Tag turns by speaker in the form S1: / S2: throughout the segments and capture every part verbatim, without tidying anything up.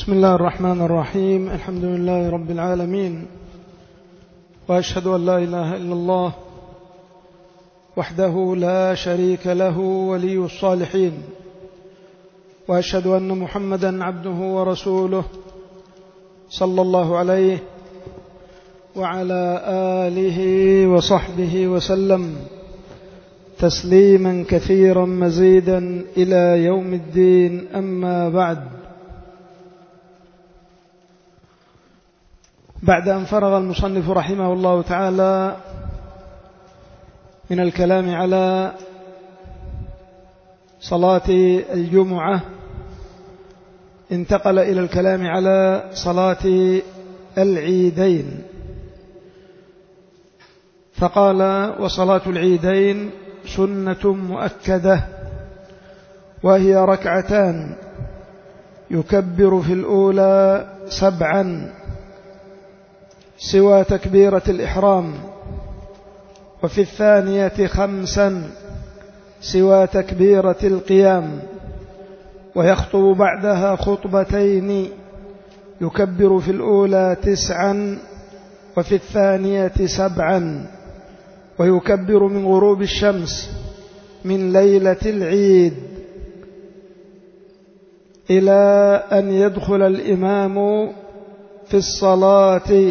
S1: بسم الله الرحمن الرحيم. الحمد لله رب العالمين، وأشهد أن لا إله إلا الله وحده لا شريك له ولي الصالحين، وأشهد أن محمدا عبده ورسوله صلى الله عليه وعلى آله وصحبه وسلم تسليما كثيرا مزيدا إلى يوم الدين. أما بعد، بعد أن فرغ المصنف رحمه الله تعالى من الكلام على صلاة الجمعة، انتقل إلى الكلام على صلاة العيدين، فقال: وصلاة العيدين سنة مؤكدة، وهي ركعتان يكبر في الأولى سبعا سوى تكبيرة الإحرام، وفي الثانية خمسا سوى تكبيرة القيام، ويخطب بعدها خطبتين يكبر في الأولى تسعا وفي الثانية سبعا، ويكبر من غروب الشمس من ليلة العيد إلى أن يدخل الإمام في الصلاة،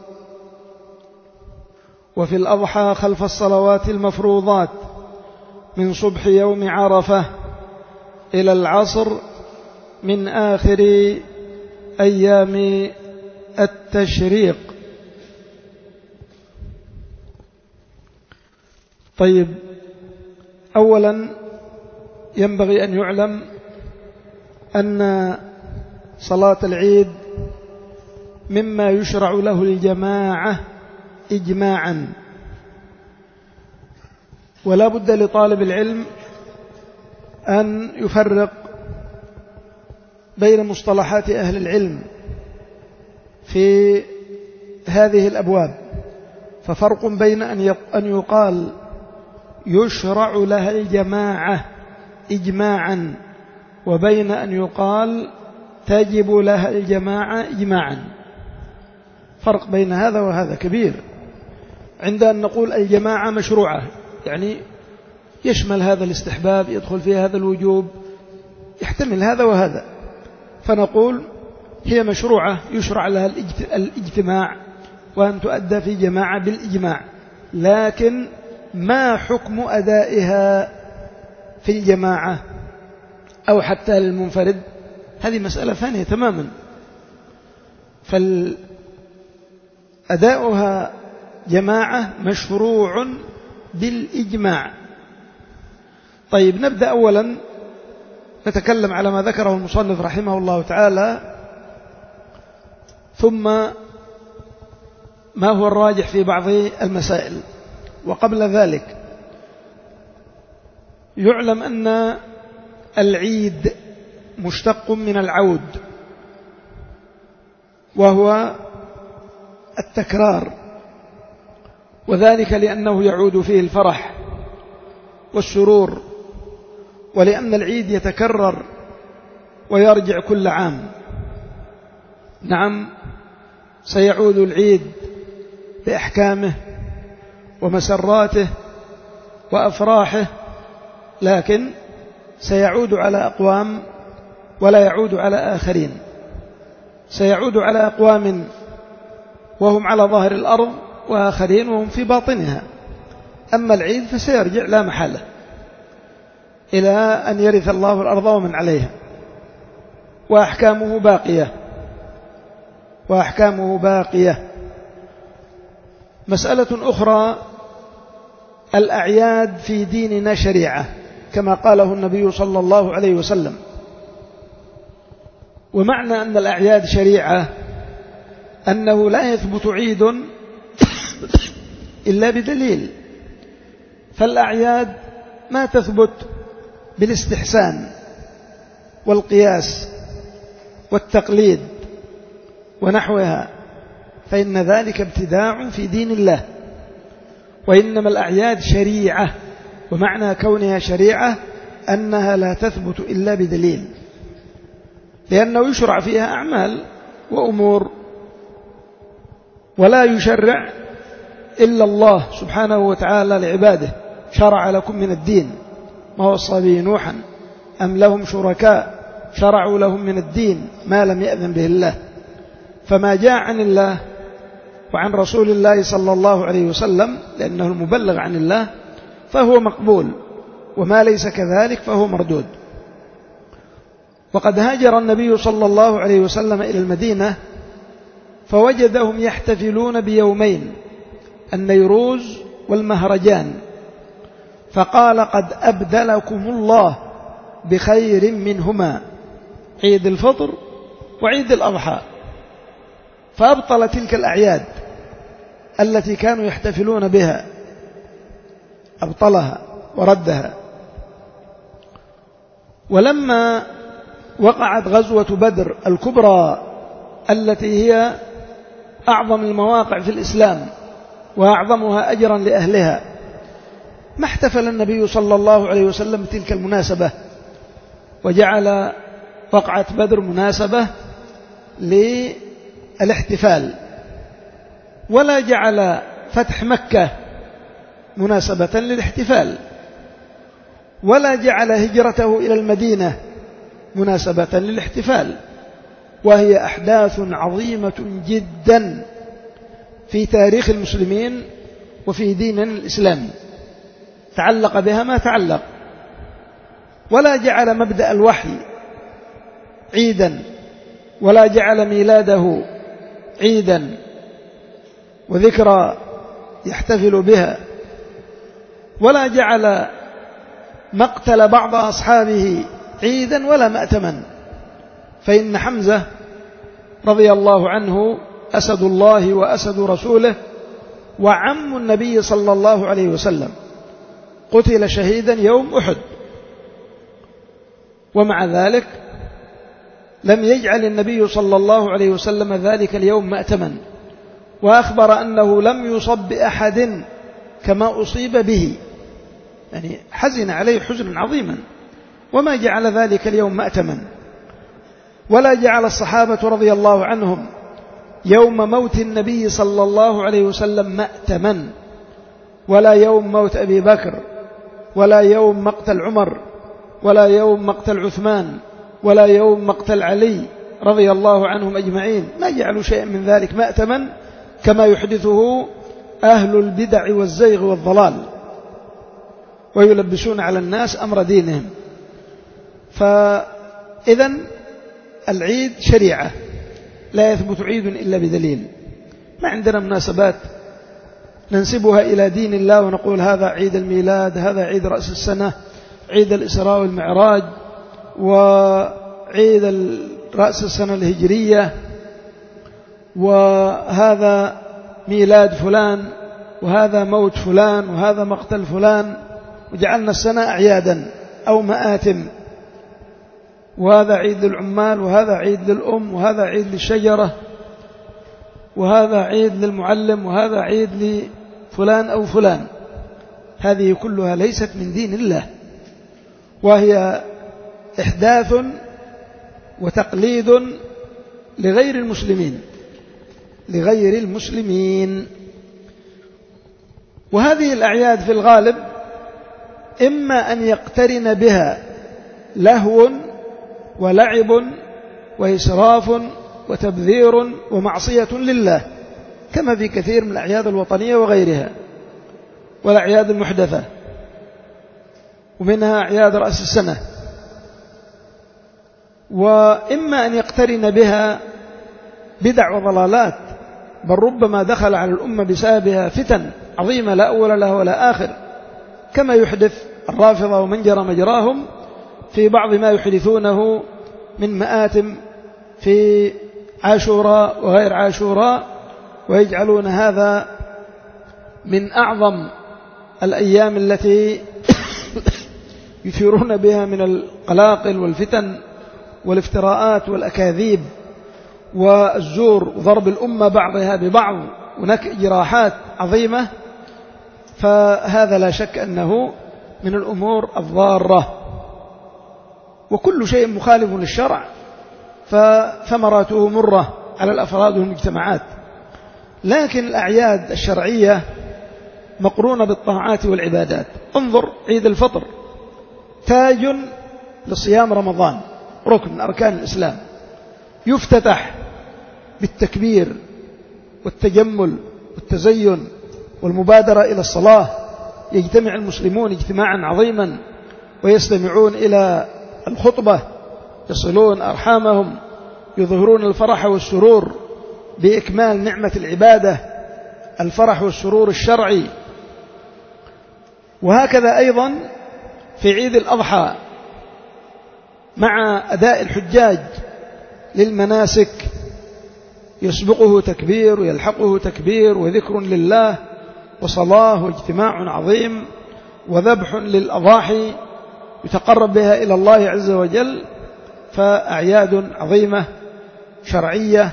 S1: وفي الأضحى خلف الصلوات المفروضات من صبح يوم عرفة إلى العصر من آخر أيام التشريق. طيب، أولا ينبغي أن يعلم أن صلاة العيد مما يشرع له الجماعة إجماعا، ولا بد لطالب العلم أن يفرق بين مصطلحات أهل العلم في هذه الأبواب. ففرق بين أن يقال يشرع لها الجماعة إجماعا، وبين أن يقال تجب لها الجماعة إجماعا. فرق بين هذا وهذا كبير. عند أن نقول الجماعة مشروعة، يعني يشمل هذا الاستحباب، يدخل فيه هذا الوجوب، يحتمل هذا وهذا، فنقول هي مشروعة يشرع لها الاجتماع وأن تؤدى في جماعة بالإجماع، لكن ما حكم أدائها في الجماعة أو حتى للمنفرد، هذه مسألة ثانية تماما. فأداؤها جماعة مشروع بالإجماع. طيب، نبدأ أولا نتكلم على ما ذكره المصنف رحمه الله تعالى، ثم ما هو الراجح في بعض المسائل. وقبل ذلك يعلم أن العيد مشتق من العود، وهو التكرار، وذلك لأنه يعود فيه الفرح والسرور، ولأن العيد يتكرر ويرجع كل عام. نعم، سيعود العيد بأحكامه ومسراته وأفراحه، لكن سيعود على أقوام ولا يعود على آخرين. سيعود على أقوام وهم على ظاهر الأرض، وآخرين وهم في باطنها. أما العيد فسيرجع لا محالة إلى أن يرث الله الأرض ومن عليها، وأحكامه باقية وأحكامه باقية. مسألة أخرى: الأعياد في ديننا شريعة كما قاله النبي صلى الله عليه وسلم. ومعنى أن الأعياد شريعة أنه لا يثبت عيد إلا بدليل، فالأعياد ما تثبت بالاستحسان والقياس والتقليد ونحوها، فإن ذلك ابتداع في دين الله. وإنما الأعياد شريعة، ومعنى كونها شريعة أنها لا تثبت إلا بدليل. لأنه يشرع فيها أعمال وأمور، ولا يشرع إلا الله سبحانه وتعالى لعباده. شرع لكم من الدين ما وصى به نوحا أم لهم شركاء شرعوا لهم من الدين ما لم يأذن به الله. فما جاء عن الله وعن رسول الله صلى الله عليه وسلم لأنه المبلغ عن الله فهو مقبول، وما ليس كذلك فهو مردود. وقد هاجر النبي صلى الله عليه وسلم إلى المدينة فوجدهم يحتفلون بيومين، النيروز والمهرجان، فقال قد أبدلكم الله بخير منهما، عيد الفطر وعيد الأضحى. فأبطل تلك الأعياد التي كانوا يحتفلون بها، أبطلها وردها. ولما وقعت غزوة بدر الكبرى التي هي أعظم المواقع في الإسلام وأعظمها أجرا لأهلها، ما احتفل النبي صلى الله عليه وسلم بتلك المناسبة وجعل وقعة بدر مناسبة للاحتفال، ولا جعل فتح مكة مناسبة للاحتفال، ولا جعل هجرته إلى المدينة مناسبة للاحتفال، وهي أحداث عظيمة جدا في تاريخ المسلمين وفي ديننا الإسلامي، تعلق بها ما تعلق. ولا جعل مبدأ الوحي عيدا، ولا جعل ميلاده عيدا وذكرى يحتفل بها، ولا جعل مقتل بعض أصحابه عيدا ولا مأتما. فإن حمزة رضي الله عنه أسد الله وأسد رسوله وعم النبي صلى الله عليه وسلم قتل شهيدا يوم أحد، ومع ذلك لم يجعل النبي صلى الله عليه وسلم ذلك اليوم مأتما، وأخبر أنه لم يصب بأحد كما أصيب به، يعني حزن عليه حزنا عظيما، وما جعل ذلك اليوم مأتما. ولا جعل الصحابة رضي الله عنهم يوم موت النبي صلى الله عليه وسلم مأتما، ولا يوم موت أبي بكر، ولا يوم مقتل عمر، ولا يوم مقتل عثمان، ولا يوم مقتل علي رضي الله عنهم أجمعين، ما جعلوا شيئا من ذلك مأتما كما يحدثه أهل البدع والزيغ والضلال، ويلبسون على الناس أمر دينهم. فإذن العيد شريعة، لا يثبت عيد إلا بدليل. ما عندنا مناسبات ننسبها إلى دين الله ونقول هذا عيد الميلاد، هذا عيد رأس السنة، عيد الإسراء والمعراج، وعيد رأس السنة الهجرية، وهذا ميلاد فلان، وهذا موت فلان، وهذا مقتل فلان، وجعلنا السنة أعيادا أو مآتم، وهذا عيد للعمال، وهذا عيد للأم، وهذا عيد للشجرة، وهذا عيد للمعلم، وهذا عيد لفلان أو فلان. هذه كلها ليست من دين الله، وهي إحداث وتقليد لغير المسلمين لغير المسلمين. وهذه الأعياد في الغالب إما أن يقترن بها لهو ولعب وإسراف وتبذير ومعصية لله، كما في كثير من الأعياد الوطنية وغيرها والأعياد المحدثة، ومنها أعياد رأس السنة. وإما أن يقترن بها بدع وضلالات، بل ربما دخل على الأمة بسببها فتن عظيمة لا أول لها ولا آخر، كما يحدث الرافضة ومن جرى مجراهم في بعض ما يحدثونه من مآتم في عاشوراء وغير عاشوراء، ويجعلون هذا من أعظم الأيام التي يثيرون بها من القلاقل والفتن والافتراءات والأكاذيب والزور وضرب الأمة بعضها ببعض ونكء جراحات عظيمة. فهذا لا شك أنه من الأمور الضارة، وكل شيء مخالف للشرع فثمراته مرة على الأفراد والمجتمعات. لكن الأعياد الشرعية مقرونة بالطاعات والعبادات. انظر عيد الفطر تاج لصيام رمضان، ركن من أركان الإسلام، يفتتح بالتكبير والتجمل والتزين والمبادرة إلى الصلاة. يجتمع المسلمون اجتماعا عظيما ويستمعون إلى الخطبة، يصلون أرحامهم، يظهرون الفرح والسرور بإكمال نعمة العبادة، الفرح والسرور الشرعي. وهكذا أيضا في عيد الأضحى مع أداء الحجاج للمناسك يسبقه تكبير ويلحقه تكبير وذكر لله وصلاة واجتماع عظيم وذبح للأضاحي يتقرب بها إلى الله عز وجل. فأعياد عظيمة شرعية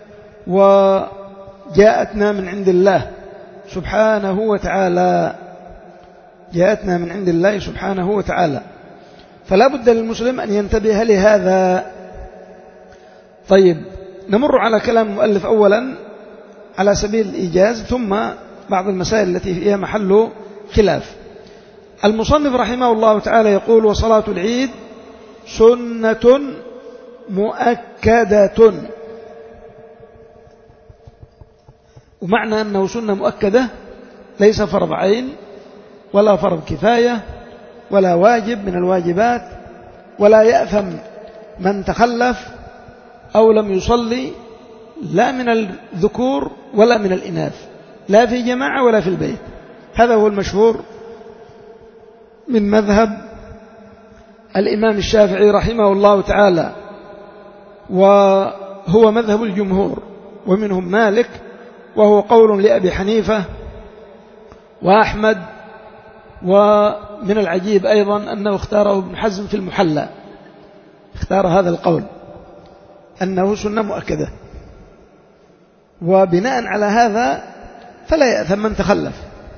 S1: وجاءتنا من عند الله سبحانه وتعالى، جاءتنا من عند الله سبحانه وتعالى، فلا بد للمسلم أن ينتبه لهذا. طيب، نمر على كلام المؤلف أولا على سبيل الإيجاز، ثم بعض المسائل التي فيها محل خلاف. المصنف رحمه الله تعالى يقول: وصلاة العيد سنة مؤكدة. ومعنى أنه سنة مؤكدة ليس فرض عين ولا فرض كفاية ولا واجب من الواجبات، ولا يأثم من تخلف أو لم يصلي، لا من الذكور ولا من الإناث، لا في جماعة ولا في البيت. هذا هو المشهور من مذهب الإمام الشافعي رحمه الله تعالى، وهو مذهب الجمهور، ومنهم مالك، وهو قول لأبي حنيفة وأحمد. ومن العجيب أيضا أنه اختاره ابن حزم في المحلى، اختار هذا القول أنه سنة مؤكدة. وبناء على هذا فلا يأثم من تخلف،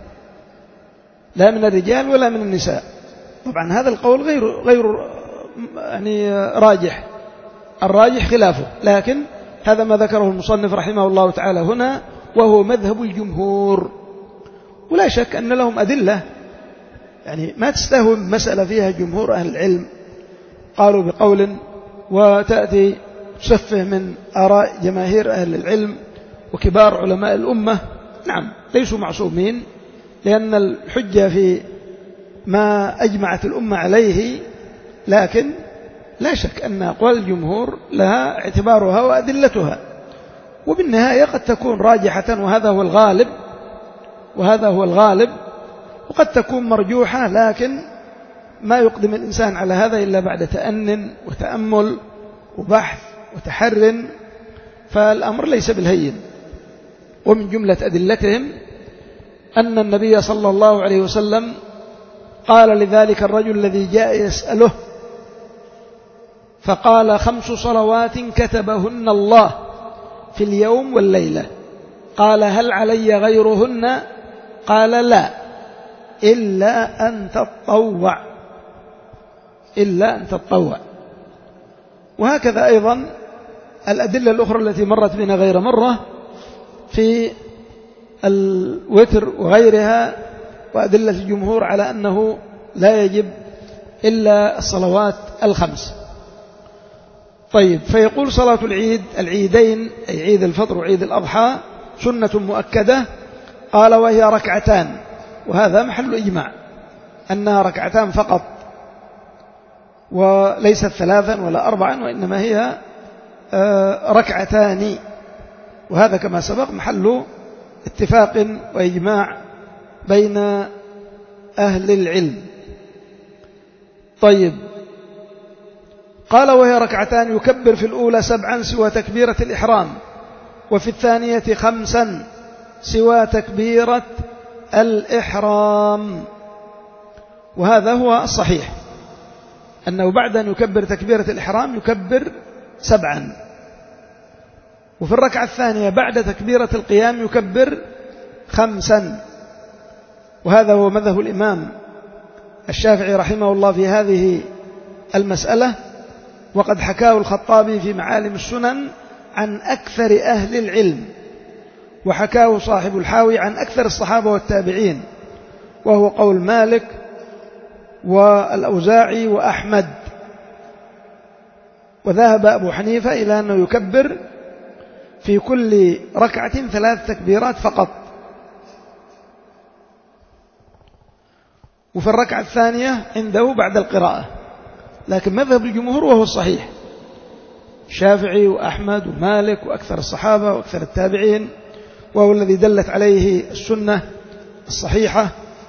S1: لا من الرجال ولا من النساء. طبعا هذا القول غير غير يعني راجح، الراجح خلافه، لكن هذا ما ذكره المصنف رحمه الله تعالى هنا، وهو مذهب الجمهور. ولا شك أن لهم أدلة، يعني ما تستهون مسألة فيها جمهور أهل العلم قالوا بقول وتأتي تسفه من آراء جماهير أهل العلم وكبار علماء الأمة. نعم، ليسوا معصومين، لأن الحجة في ما أجمعت الأمة عليه، لكن لا شك أن أقوال الجمهور لها اعتبارها وأدلتها، وبالنهاية قد تكون راجحة، وهذا هو الغالب وهذا هو الغالب وقد تكون مرجوحة، لكن ما يقدم الإنسان على هذا إلا بعد تأنن وتأمل وبحث وتحر، فالأمر ليس بالهين. ومن جملة أدلتهم أن النبي صلى الله عليه وسلم قال لذلك الرجل الذي جاء يسأله فقال: خمس صلوات كتبهن الله في اليوم والليلة. قال: هل علي غيرهن؟ قال: لا، إلا أن تطوع إلا أن تطوع. وهكذا أيضا الأدلة الأخرى التي مرت بنا غير مرة في الوتر وغيرها، وأدلة الجمهور على أنه لا يجب إلا الصلوات الخمس. طيب، فيقول: صلاة العيد العيدين، أي عيد الفطر وعيد الأضحى، سنة مؤكدة. قال: وهي ركعتان. وهذا محل إجماع أنها ركعتان فقط، وليست ثلاثا ولا أربعا، وإنما هي ركعتان. وهذا كما سبق محل اتفاق وإجماع بين أهل العلم. طيب، قال: وهي ركعتان يكبر في الأولى سبعا سوى تكبيرة الإحرام، وفي الثانية خمسا سوى تكبيرة الإحرام. وهذا هو الصحيح، أنه بعد أن يكبر تكبيرة الإحرام يكبر سبعا، وفي الركعة الثانية بعد تكبيرة القيام يكبر خمسا. وهذا هو مذهب الإمام الشافعي رحمه الله في هذه المسألة، وقد حكاه الخطابي في معالم السنن عن أكثر أهل العلم، وحكاه صاحب الحاوي عن أكثر الصحابة والتابعين، وهو قول مالك والأوزاعي وأحمد. وذهب أبو حنيفة إلى أنه يكبر في كل ركعة ثلاث تكبيرات فقط، وفي الركعة الثانية عنده بعد القراءة، لكن مذهب الجمهور وهو الصحيح، الشافعي وأحمد ومالك وأكثر الصحابة وأكثر التابعين، وهو الذي دلت عليه السنة الصحيحة.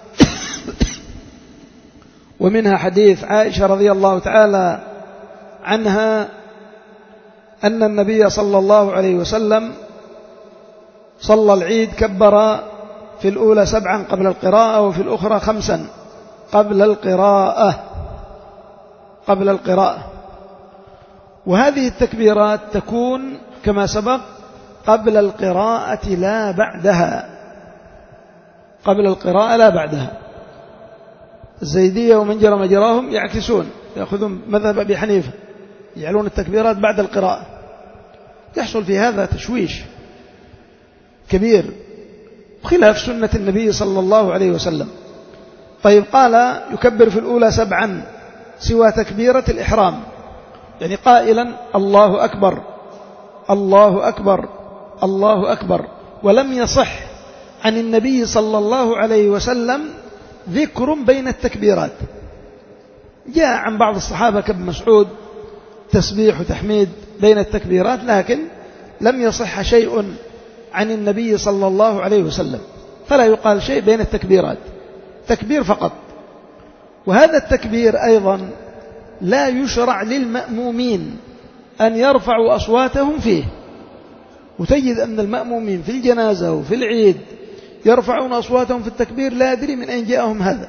S1: ومنها حديث عائشة رضي الله تعالى عنها أن النبي صلى الله عليه وسلم صلى العيد كبر في الأولى سبعا قبل القراءة، وفي الأخرى خمسا قبل القراءة قبل القراءة وهذه التكبيرات تكون كما سبق قبل القراءة لا بعدها، قبل القراءة لا بعدها. الزيدية ومن جرى مجراهم يعكسون، يأخذون مذهب أبي حنيفة، يجعلون التكبيرات بعد القراءة. يحصل في هذا تشويش كبير خلاف سنة النبي صلى الله عليه وسلم. طيب، قال يكبر في الأولى سبعا سوى تكبيرة الإحرام، يعني قائلا الله أكبر الله أكبر الله أكبر، ولم يصح عن النبي صلى الله عليه وسلم ذكر بين التكبيرات. جاء عن بعض الصحابة كابن مسعود تسبيح وتحميد بين التكبيرات، لكن لم يصح شيء عن النبي صلى الله عليه وسلم، فلا يقال شيء بين التكبيرات، تكبير فقط. وهذا التكبير أيضا لا يشرع للمأمومين أن يرفعوا أصواتهم فيه، وتجد أن المأمومين في الجنازة وفي العيد يرفعون أصواتهم في التكبير، لا أدري من أين جاءهم هذا.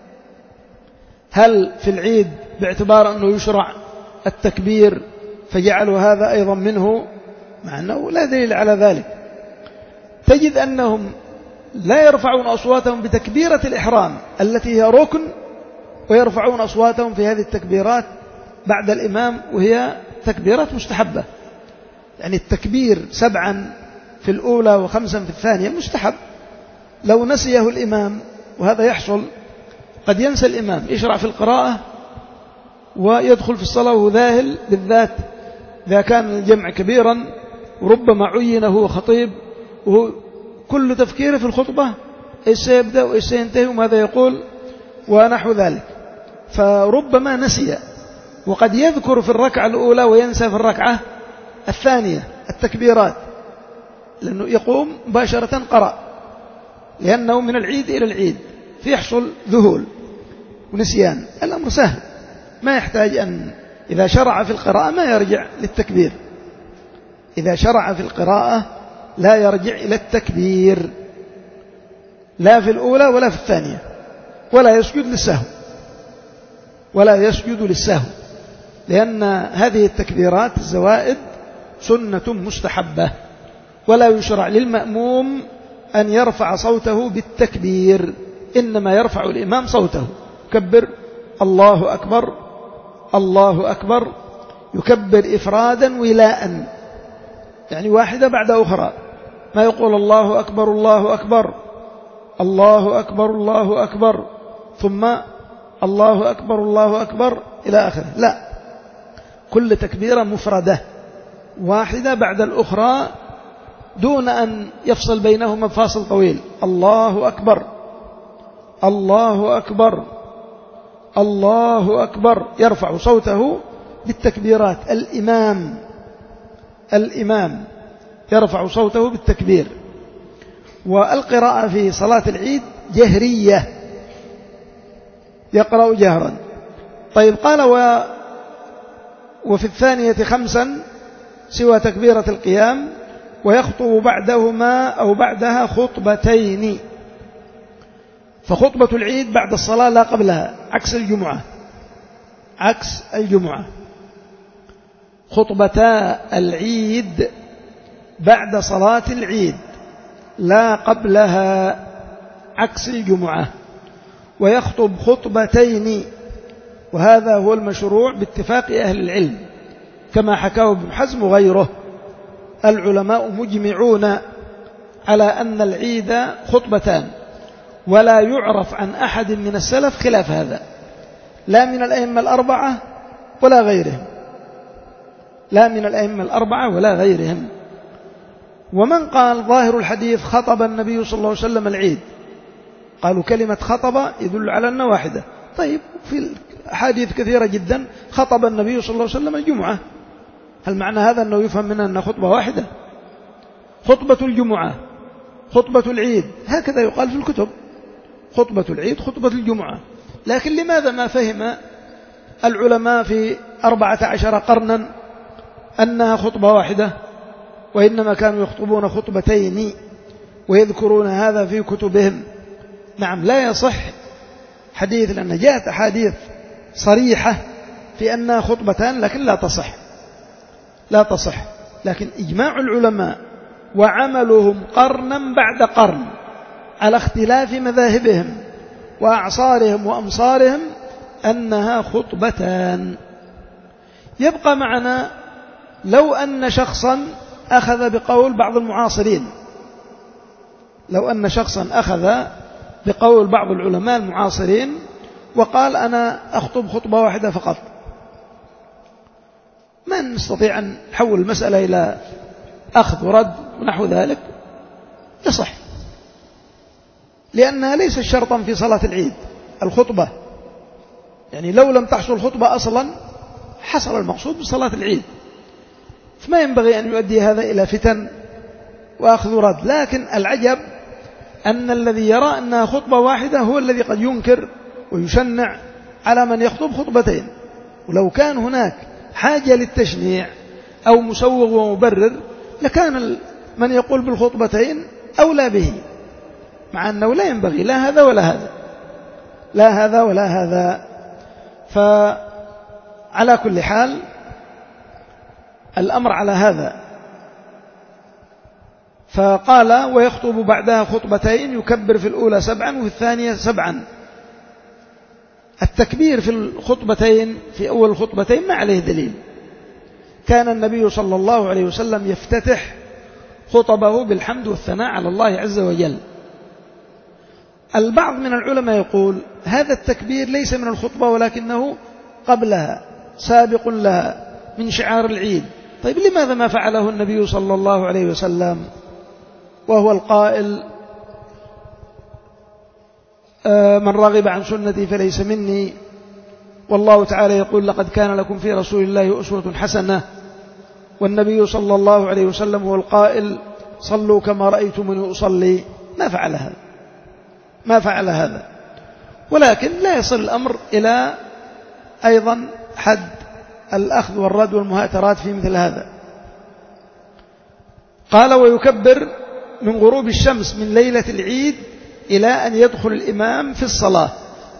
S1: هل في العيد باعتبار أنه يشرع التكبير فجعلوا هذا أيضا منه، مع أنه لا دليل على ذلك. تجد أنهم لا يرفعون أصواتهم بتكبيرة الإحرام التي هي ركن، ويرفعون أصواتهم في هذه التكبيرات بعد الإمام وهي تكبيرات مستحبة. يعني التكبير سبعا في الأولى وخمسا في الثانية مستحب، لو نسيه الإمام، وهذا يحصل، قد ينسى الإمام يشرع في القراءة ويدخل في الصلاة وهو ذاهل، بالذات إذا كان الجمع كبيرا وربما عين هو خطيب وهو كل تفكيره في الخطبة إيش سيبدأ وإيش سينتهي وماذا يقول ونحو ذلك، فربما نسي، وقد يذكر في الركعة الأولى وينسى في الركعة الثانية التكبيرات، لأنه يقوم مباشرة قرأ، لأنه من العيد إلى العيد فيحصل ذهول ونسيان. الأمر سهل، ما يحتاج أن إذا شرع في القراءة ما يرجع للتكبير، إذا شرع في القراءة لا يرجع إلى التكبير، لا في الأولى ولا في الثانية، ولا يسجد للسهو ولا يسجد للسهو لأن هذه التكبيرات الزوائد سنة مستحبة، ولا يشرع للمأموم أن يرفع صوته بالتكبير، إنما يرفع الإمام صوته، يكبر الله أكبر الله أكبر، يكبر إفرادا ولاء، يعني واحدة بعد أخرى، ما يقول الله أكبر الله أكبر الله أكبر الله أكبر ثم الله أكبر الله أكبر إلى آخره، لا، كل تكبيرة مفردة واحدة بعد الأخرى دون أن يفصل بينهما فاصل طويل. الله أكبر الله أكبر الله أكبر، يرفع صوته بالتكبيرات. الإمام الإمام يرفع صوته بالتكبير. والقراءة في صلاة العيد جهرية، يقرأ جهرا. طيب، قال و وفي الثانية خمسا سوى تكبيرة القيام، ويخطب بعدهما أو بعدها خطبتين، فخطبة العيد بعد الصلاة لا قبلها، عكس الجمعة عكس الجمعة خطبتا العيد بعد صلاة العيد لا قبلها، عكس الجمعة. ويخطب خطبتين، وهذا هو المشروع باتفاق أهل العلم، كما حكاه ابن حزم وغيره. العلماء مجمعون على أن العيد خطبتان، ولا يعرف عن أحد من السلف خلاف هذا، لا من الأئمة الأربعة ولا غيرهم، لا من الأئمة الأربعة ولا غيرهم. ومن قال ظاهر الحديث خطب النبي صلى الله عليه وسلم العيد، قالوا كلمة خطب يدل على أنه واحدة. طيب في أحاديث كثيرة جدا خطب النبي صلى الله عليه وسلم الجمعة، هل معنى هذا أنه يفهم منها أنها خطبة واحدة؟ خطبة الجمعة، خطبة العيد، هكذا يقال في الكتب، خطبة العيد، خطبة الجمعة. لكن لماذا ما فهم العلماء في أربعة عشر قرنا أنها خطبة واحدة، وإنما كانوا يخطبون خطبتين ويذكرون هذا في كتبهم؟ نعم لا يصح حديث، لأن جاءت أحاديث صريحة في أنها خطبتان، لكن لا تصح، لا تصح. لكن إجماع العلماء وعملهم قرنا بعد قرن على اختلاف مذاهبهم وأعصارهم وأمصارهم أنها خطبتان. يبقى معنا لو أن شخصا أخذ بقول بعض المعاصرين، لو أن شخصا أخذ بقول بعض العلماء المعاصرين وقال أنا أخطب خطبة واحدة فقط، ما نستطيع أن نحول المسألة إلى أخذ ورد ونحو ذلك، يصح، لأنها ليست شرطا في صلاة العيد الخطبة. يعني لو لم تحصل خطبة أصلا حصل المقصود بصلاة العيد، فما ينبغي أن يؤدي هذا إلى فتن وأخذ ورد. لكن العجب أن الذي يرى أنها خطبة واحدة هو الذي قد ينكر ويشنع على من يخطب خطبتين. ولو كان هناك حاجة للتشنيع أو مسوغ ومبرر لكان من يقول بالخطبتين أولى به، مع أنه لا ينبغي لا هذا ولا هذا، لا هذا ولا هذا. فعلى كل حال الأمر على هذا. فقال ويخطب بعدها خطبتين يكبر في الأولى سبعا وفي الثانية سبعا. التكبير في الخطبتين في أول الخطبتين ما عليه دليل، كان النبي صلى الله عليه وسلم يفتتح خطبه بالحمد والثناء على الله عز وجل. البعض من العلماء يقول هذا التكبير ليس من الخطبة ولكنه قبلها سابق لها من شعار العيد. طيب لماذا ما فعله النبي صلى الله عليه وسلم وهو القائل من رغب عن سنتي فليس مني، والله تعالى يقول لقد كان لكم في رسول الله أسوة حسنة، والنبي صلى الله عليه وسلم هو القائل صلوا كما رأيتموني أصلي؟ ما فعل هذا، ما فعل هذا. ولكن لا يصل الأمر إلى أيضا حد الأخذ والرد والمهاترات في مثل هذا. قال ويكبر من غروب الشمس من ليلة العيد إلى أن يدخل الإمام في الصلاة.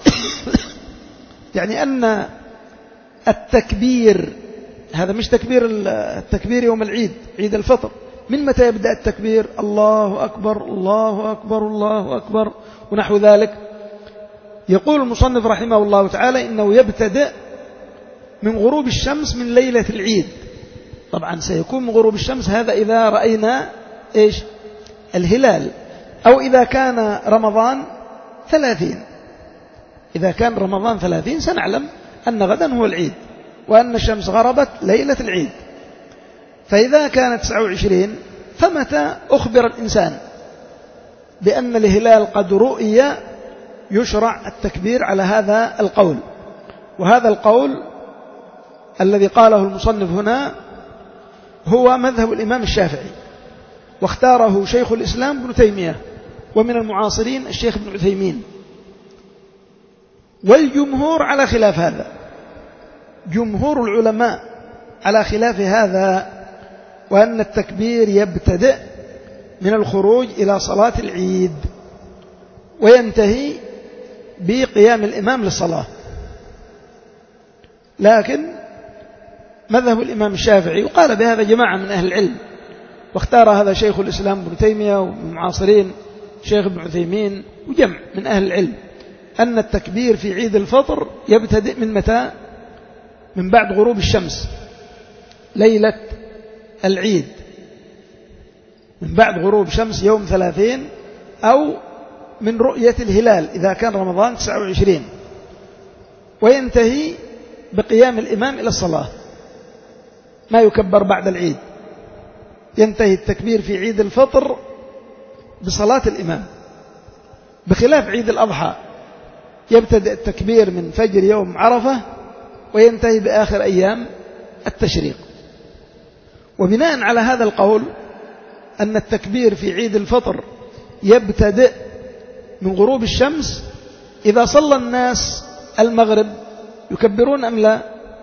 S1: يعني أن التكبير هذا مش تكبير التكبير يوم العيد عيد الفطر، من متى يبدأ التكبير؟ الله أكبر الله أكبر الله أكبر ونحو ذلك. يقول المصنف رحمه الله تعالى إنه يبتدأ من غروب الشمس من ليلة العيد. طبعا سيكون من غروب الشمس هذا إذا رأينا إيش الهلال، أو إذا كان رمضان ثلاثين، إذا كان رمضان ثلاثين سنعلم أن غدا هو العيد وأن الشمس غربت ليلة العيد. فإذا كانت تسعة وعشرين فمتى أخبر الإنسان بأن الهلال قد رؤي يشرع التكبير على هذا القول. وهذا القول الذي قاله المصنف هنا هو مذهب الإمام الشافعي، واختاره شيخ الإسلام ابن تيمية، ومن المعاصرين الشيخ ابن عثيمين. والجمهور على خلاف هذا، جمهور العلماء على خلاف هذا، وأن التكبير يبتدئ من الخروج إلى صلاة العيد وينتهي بقيام الإمام للصلاة. لكن مذهب الإمام الشافعي وقال بهذا جماعة من أهل العلم، واختار هذا شيخ الإسلام ابن تيمية ومن المعاصرين شيخ ابن عثيمين وجمع من أهل العلم، أن التكبير في عيد الفطر يبتدئ من متى؟ من بعد غروب الشمس ليلة العيد من بعد غروب شمس يوم ثلاثين أو من رؤية الهلال إذا كان رمضان تسعة وعشرين، وينتهي بقيام الإمام إلى الصلاة، ما يكبر بعد العيد. ينتهي التكبير في عيد الفطر بصلاة الإمام، بخلاف عيد الأضحى يبتدأ التكبير من فجر يوم عرفة وينتهي بآخر أيام التشريق. وبناء على هذا القول أن التكبير في عيد الفطر يبتدئ من غروب الشمس، إذا صلى الناس المغرب يكبرون أم لا؟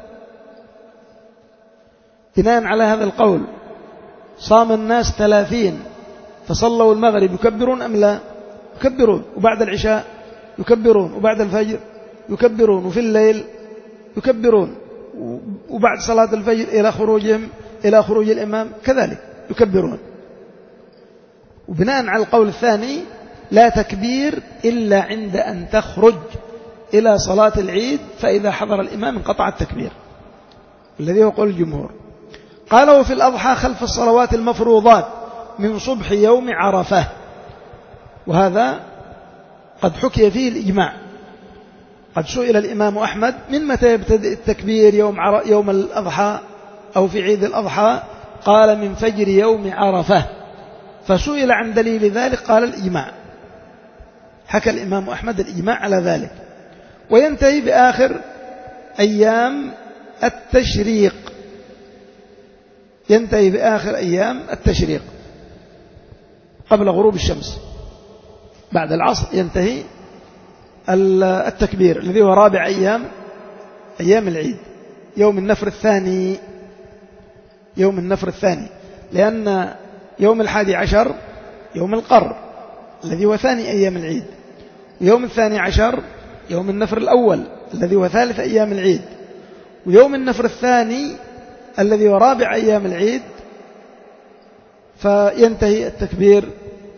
S1: بناء على هذا القول صام الناس ثلاثين فصلوا المغرب يكبرون أم لا؟ يكبرون. وبعد العشاء يكبرون، وبعد الفجر يكبرون، وفي الليل يكبرون، وبعد صلاة الفجر إلى خروجهم إلى خروج الإمام كذلك يكبرون. وبناء على القول الثاني لا تكبير إلا عند أن تخرج إلى صلاة العيد، فإذا حضر الإمام انقطع التكبير، الذي هو قول الجمهور. قالوا في الأضحى خلف الصلوات المفروضات من صبح يوم عرفة، وهذا قد حكي فيه الإجماع. قد سئل الإمام أحمد من متى يبتدئ التكبير يوم, عر... يوم الأضحى أو في عيد الأضحى؟ قال من فجر يوم عرفة. فسئل عن دليل ذلك قال الإجماع، حكى الإمام أحمد الإجماع على ذلك. وينتهي بآخر أيام التشريق، ينتهي بآخر أيام التشريق قبل غروب الشمس، بعد العصر ينتهي التكبير الذي هو رابع أيام أيام العيد، يوم النفر الثاني، يوم النفر الثاني، لأن يوم الحادي عشر يوم القر الذي هو ثاني أيام العيد، ويوم الثاني عشر يوم النفر الأول الذي هو ثالث أيام العيد، ويوم النفر الثاني الذي هو رابع أيام العيد. فينتهي التكبير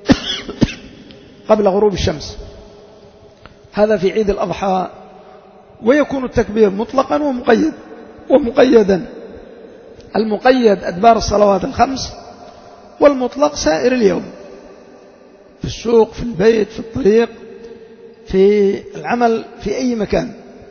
S1: قبل غروب الشمس، هذا في عيد الأضحى. ويكون التكبير مطلقا ومقيد ومقيدا، المقيد أدبار الصلوات الخمس، والمطلق سائر اليوم، في السوق، في البيت، في الطريق، في العمل، في أي مكان.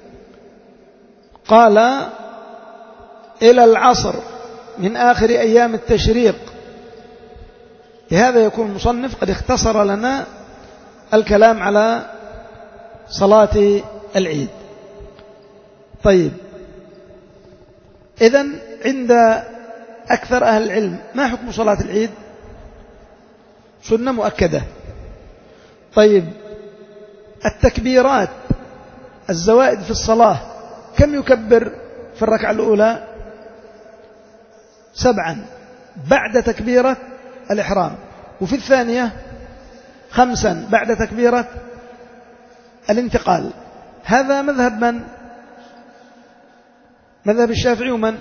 S1: قال إلى العصر من آخر أيام التشريق. لهذا يكون المصنف قد اختصر لنا الكلام على صلاة العيد. طيب، إذن عند أكثر أهل العلم ما حكم صلاة العيد؟ سنة مؤكدة. طيب، التكبيرات الزوائد في الصلاة كم يكبر في الركعة الأولى؟ سبعا بعد تكبيرة الإحرام، وفي الثانية خمسا بعد تكبيرة الانتقال. هذا مذهب من؟ مذهب الشافعي. ومن؟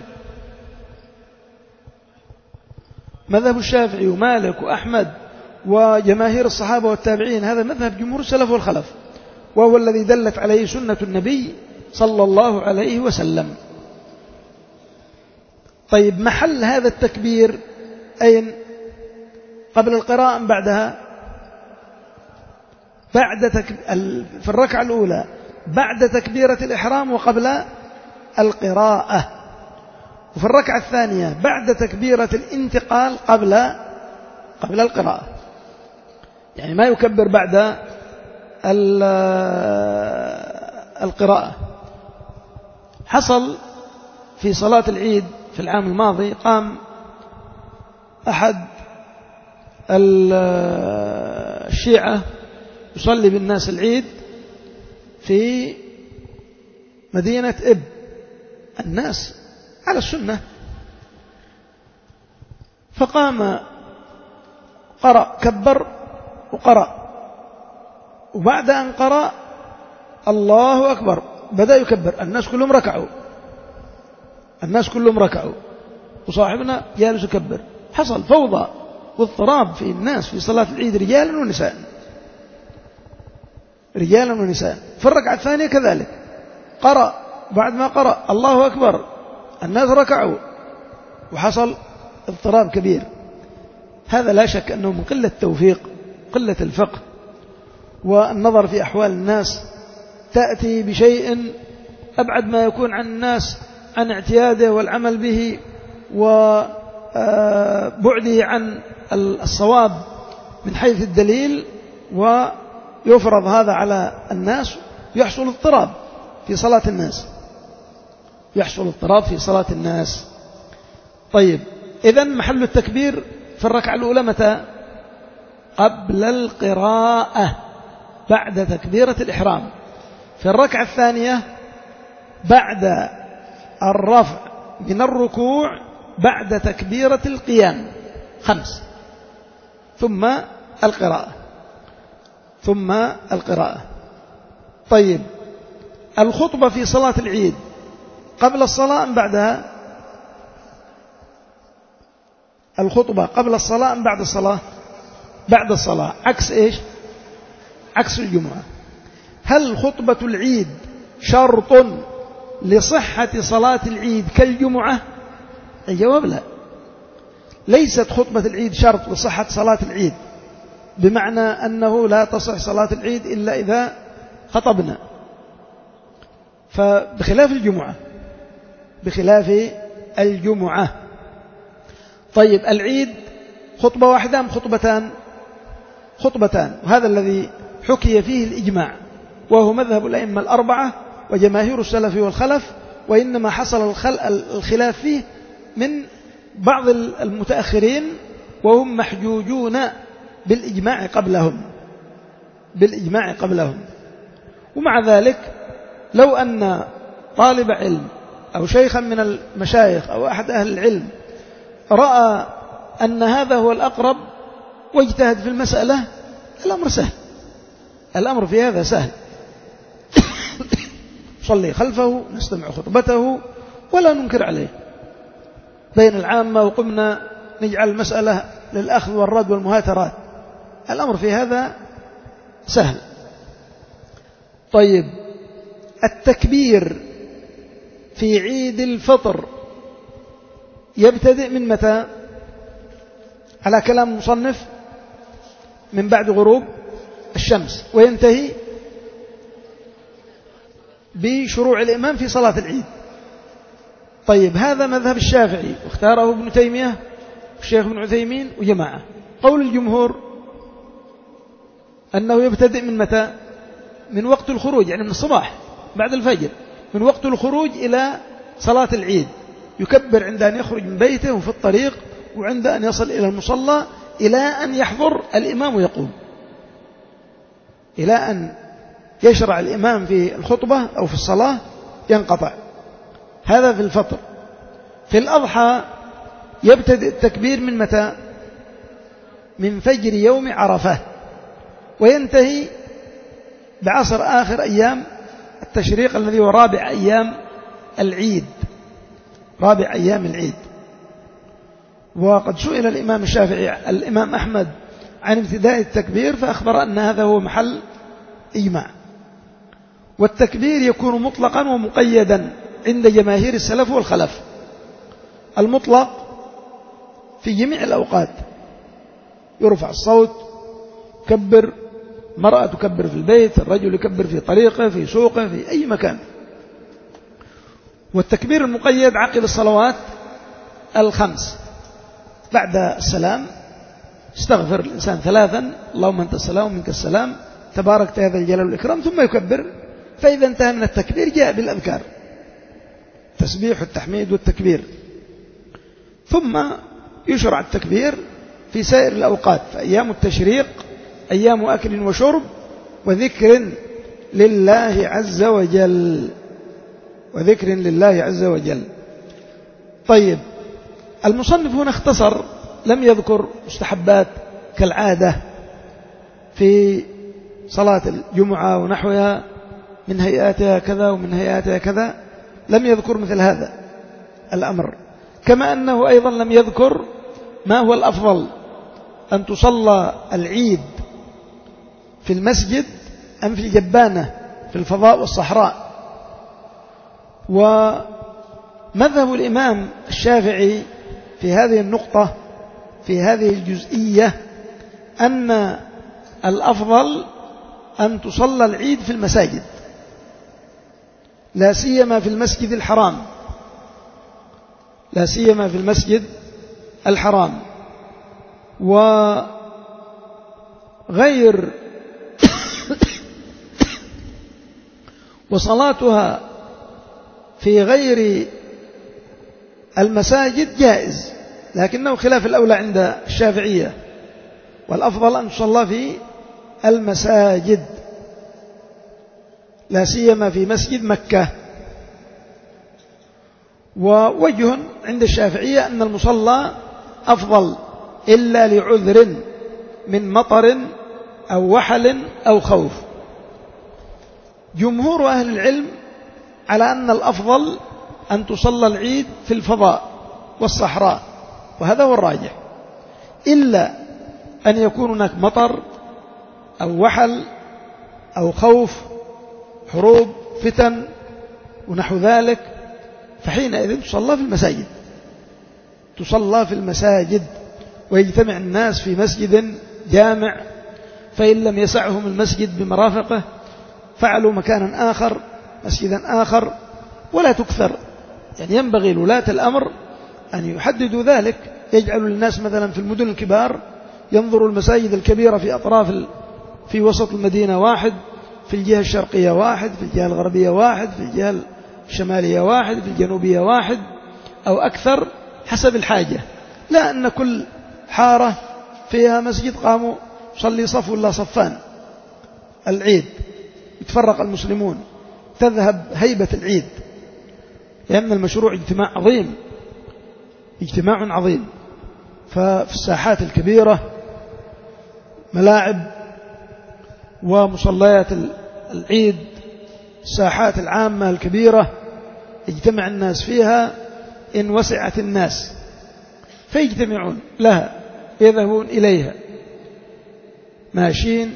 S1: مذهب الشافعي ومالك وأحمد وجماهير الصحابة والتابعين. هذا مذهب جمهور السلف والخلف، وهو الذي دلت عليه سنة النبي صلى الله عليه وسلم. طيب، محل هذا التكبير أين؟ قبل القراءة أم بعدها؟ بعد تك... في الركعة الأولى بعد تكبيرة الإحرام وقبل القراءة، وفي الركعة الثانية بعد تكبيرة الانتقال قبل قبل القراءة. يعني ما يكبر بعد القراءة. حصل في صلاة العيد في العام الماضي، قام أحد الشيعة يصلي بالناس العيد في مدينة إب، الناس على السنة، فقام قرأ، كبر وقرأ، وبعد أن قرأ الله أكبر بدأ يكبر، الناس كلهم ركعوا، الناس كلهم ركعوا، وصاحبنا جالس يكبر. حصل فوضى واضطراب في الناس في صلاة العيد، رجالا ونساء، رجالا ونساء. في الركعة الثانية كذلك قرأ، بعد ما قرأ الله أكبر الناس ركعوا، وحصل اضطراب كبير. هذا لا شك أنه من قلة التوفيق، قلة الفقه، والنظر في أحوال الناس. تأتي بشيء أبعد ما يكون عن الناس عن اعتياده والعمل به وبعده عن الصواب من حيث الدليل، ويفرض هذا على الناس، يحصل اضطراب في صلاة الناس، يحصل اضطراب في صلاة الناس. طيب، إذن محل التكبير في الركعة الأولى متى؟ قبل القراءة، بعد تكبيرة الإحرام. في الركعة الثانية بعد الرفع من الركوع، بعد تكبيرة القيام، خمس، ثم القراءة، ثم القراءة. طيب، الخطبة في صلاة العيد قبل الصلاة أم بعدها؟ الخطبة قبل الصلاة أم بعد الصلاة؟ بعد الصلاة، عكس إيش؟ عكس الجمعة. هل خطبة العيد شرط لصحة صلاة العيد كالجمعة؟ الجواب لا، ليست خطبة العيد شرط لصحة صلاة العيد، بمعنى أنه لا تصح صلاة العيد إلا إذا خطبنا، فبخلاف الجمعة، بخلاف الجمعة. طيب، العيد خطبة واحدة أم خطبتان؟ خطبتان، وهذا الذي حكي فيه الإجماع، وهو مذهب الأئمة الأربعة وجماهير السلف والخلف، وإنما حصل الخلاف فيه من بعض المتأخرين وهم محجوجون بالإجماع قبلهم، بالإجماع قبلهم. ومع ذلك لو أن طالب علم أو شيخا من المشايخ أو أحد أهل العلم رأى أن هذا هو الأقرب واجتهد في المسألة، الأمر سهل، الأمر في هذا سهل. صلي خلفه، نستمع خطبته، ولا ننكر عليه بين العامة، وقمنا نجعل المسألة للأخذ والرد والمهاترات، الأمر في هذا سهل. طيب، التكبير في عيد الفطر يبتدئ من متى؟ على كلام المصنف من بعد غروب الشمس، وينتهي بشروع الإمام في صلاة العيد. طيب، هذا مذهب الشافعي واختاره ابن تيمية والشيخ ابن عثيمين وجماعة. قول الجمهور أنه يبتدئ من متى؟ من وقت الخروج، يعني من الصباح بعد الفجر، من وقت الخروج إلى صلاة العيد، يكبر عند أن يخرج من بيته وفي الطريق، وعند أن يصل إلى المصلى، إلى أن يحضر الإمام ويقوم، إلى أن يشرع الإمام في الخطبة أو في الصلاة ينقطع. هذا في الفطر. في الأضحى يبتدئ التكبير من متى؟ من فجر يوم عرفة، وينتهي بعصر آخر أيام التشريق الذي هو رابع أيام العيد، رابع أيام العيد. وقد سئل الإمام الشافعي الإمام أحمد عن ابتداء التكبير، فأخبر أن هذا هو محل إجماع. والتكبير يكون مطلقا ومقيدا عند جماهير السلف والخلف. المطلق في جميع الأوقات، يرفع الصوت، كبر، المرأة تكبر في البيت، الرجل يكبر في طريقه، في سوقه، في أي مكان. والتكبير المقيد عقب الصلوات الخمس، بعد السلام استغفر الإنسان ثلاثا، اللهم أنت السلام ومنك السلام تبارك يا ذا الجلال والإكرام، ثم يكبر. فإذا انتهى من التكبير جاء بالأذكار، التسبيح والتحميد والتكبير. ثم يشرع التكبير في سائر الأوقات، فأيام التشريق أيام أكل وشرب وذكر لله عز وجل، وذكر لله عز وجل. طيب، المصنف هنا اختصر، لم يذكر مستحبات كالعادة في صلاة الجمعة ونحوها من هيئاتها كذا ومن هيئاتها كذا، لم يذكر مثل هذا الأمر. كما أنه أيضا لم يذكر ما هو الأفضل، أن تصلى العيد في المسجد أم في الجبانة في الفضاء والصحراء. ومذهب الإمام الشافعي في هذه النقطة في هذه الجزئية أن الأفضل أن تصلى العيد في المساجد، لا سيما في المسجد الحرام، لا سيما في المسجد الحرام. وغير وصلاتها في غير المساجد جائز، لكنه خلاف الأولى عند الشافعية، والأفضل أن تصلى في المساجد، لا سيما في مسجد مكة. ووجه عند الشافعية أن المصلى أفضل إلا لعذر من مطر أو وحل أو خوف. جمهور أهل العلم على أن الأفضل أن تصلى العيد في الفضاء والصحراء، وهذا هو الراجح، إلا أن يكون هناك مطر أو وحل أو خوف، حروب، فتن ونحو ذلك، فحينئذ تصلى في المساجد، تصلى في المساجد ويجتمع الناس في مسجد جامع، فإن لم يسعهم المسجد بمرافقه فعلوا مكانا آخر، مسجدا آخر، ولا تكثر. يعني ينبغي لولاة الأمر أن يحددوا ذلك، يجعلوا للناس مثلا في المدن الكبار ينظروا المساجد الكبيرة في أطراف ال... في وسط المدينة واحد، في الجهة الشرقية واحد، في الجهة الغربية واحد، في الجهة الشمالية واحد، في الجنوبية واحد أو أكثر حسب الحاجة، لا أن كل حارة فيها مسجد قاموا صلي صف ولا صفان العيد، يتفرق المسلمون، تذهب هيبة العيد، لأن المشروع اجتماع عظيم، اجتماع عظيم. ففي الساحات الكبيرة ملاعب ومصليات العيد، الساحات العامة الكبيرة يجتمع الناس فيها إن وسعت الناس فيجتمعون لها، يذهبون إليها ماشين،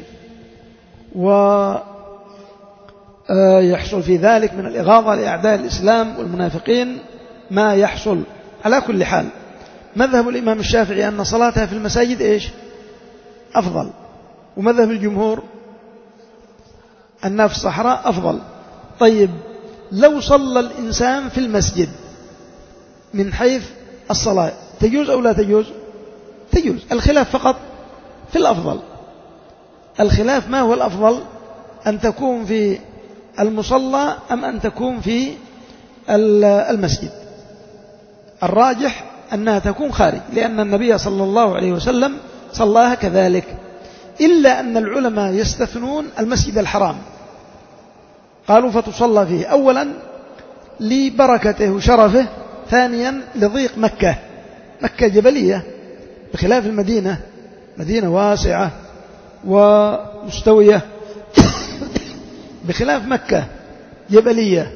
S1: ويحصل في ذلك من الإغاظة لأعداء الإسلام والمنافقين ما يحصل. على كل حال مذهب الإمام الشافعي أن صلاتها في المساجد إيش أفضل، ومذهب الجمهور أنها في الصحراء أفضل. طيب لو صلى الإنسان في المسجد من حيث الصلاة تجوز أو لا تجوز؟ تجوز. الخلاف فقط في الأفضل. الخلاف ما هو الأفضل، أن تكون في المصلى أم أن تكون في المسجد؟ الراجح أنها تكون خارج، لأن النبي صلى الله عليه وسلم صلاها كذلك، إلا أن العلماء يستثنون المسجد الحرام، قالوا فتصلى فيه، أولا لبركته وشرفه، ثانيا لضيق مكة، مكة جبلية بخلاف المدينة، مدينة واسعة ومستوية بخلاف مكة جبلية،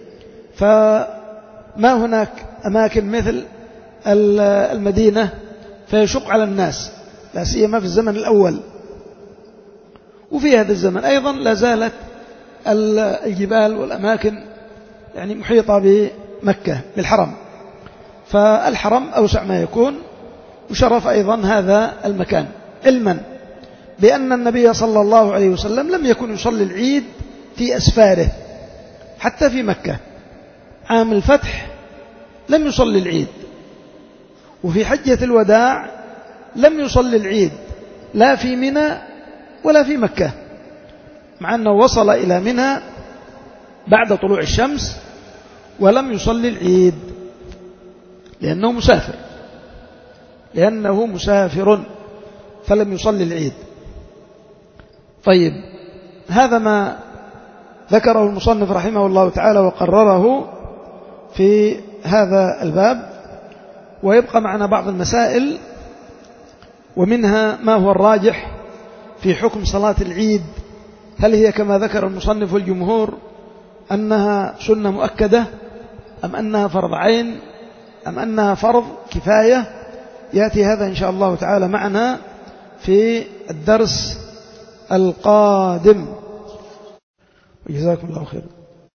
S1: فما هناك أماكن مثل المدينة فيشق على الناس، لا سيما في الزمن الأول. وفي هذا الزمن أيضا لا زالت الجبال والأماكن يعني محيطة بمكة بالحرم، فالحرم أوسع ما يكون، وشرف أيضا هذا المكان، علما بأن النبي صلى الله عليه وسلم لم يكن يصلي العيد في أسفاره، حتى في مكة عام الفتح لم يصلي العيد، وفي حجة الوداع لم يصلي العيد لا في منى ولا في مكة، مع أنه وصل إلى منى بعد طلوع الشمس ولم يصلي العيد لأنه مسافر، لأنه مسافر فلم يصلي العيد. طيب هذا ما ذكره المصنف رحمه الله تعالى وقرره في هذا الباب، ويبقى معنا بعض المسائل، ومنها ما هو الراجح في حكم صلاة العيد، هل هي كما ذكر المصنف والجمهور أنها سنة مؤكدة أم أنها فرض عين أم أنها فرض كفاية؟ يأتي هذا إن شاء الله تعالى معنا في الدرس القادم، وجزاكم الله خير.